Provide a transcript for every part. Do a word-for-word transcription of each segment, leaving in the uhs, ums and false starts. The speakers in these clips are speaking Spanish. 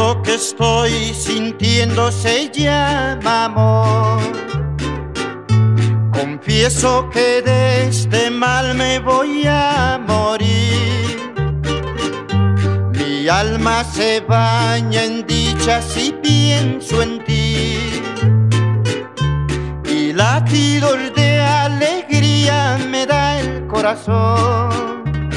Esto que estoy sintiendo se llama amor. Confieso que de este mal me voy a morir. Mi alma se baña en dicha si pienso en ti, y latidos de alegría me da el corazón.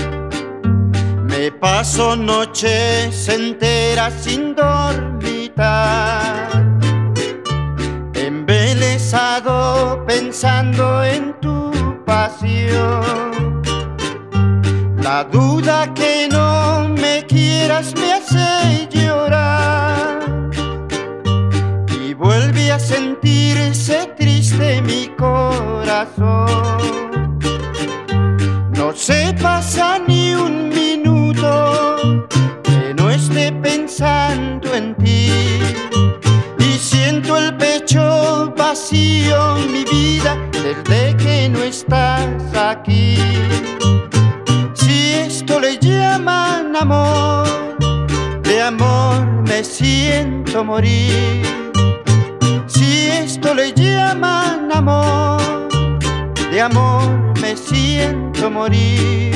Me paso noches enteras sin dormitar, embelesado pensando en tu pasión. La duda que no me quieras me hace llorar, y vuelve a sentirse triste mi corazón. No se pasa ni un minuto que no esté pensando en ti, y siento el pecho vacío, mi vida, desde que no estás aquí. Si esto le llaman amor, de amor me siento morir. Si esto le llaman amor, de amor me siento morir.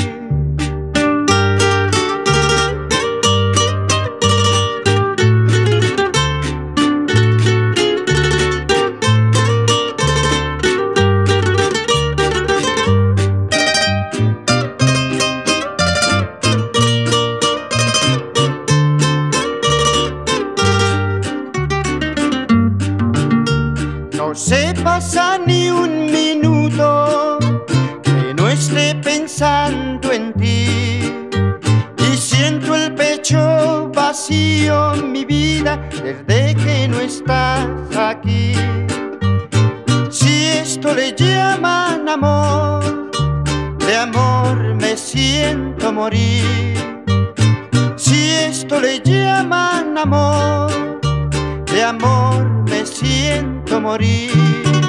No se pasa ni un minuto que no esté pensando en ti, y siento el pecho vacío, mi vida, desde que no estás aquí. Si esto le llaman amor, de amor me siento morir. Si esto le llaman amor, de amor me siento morir.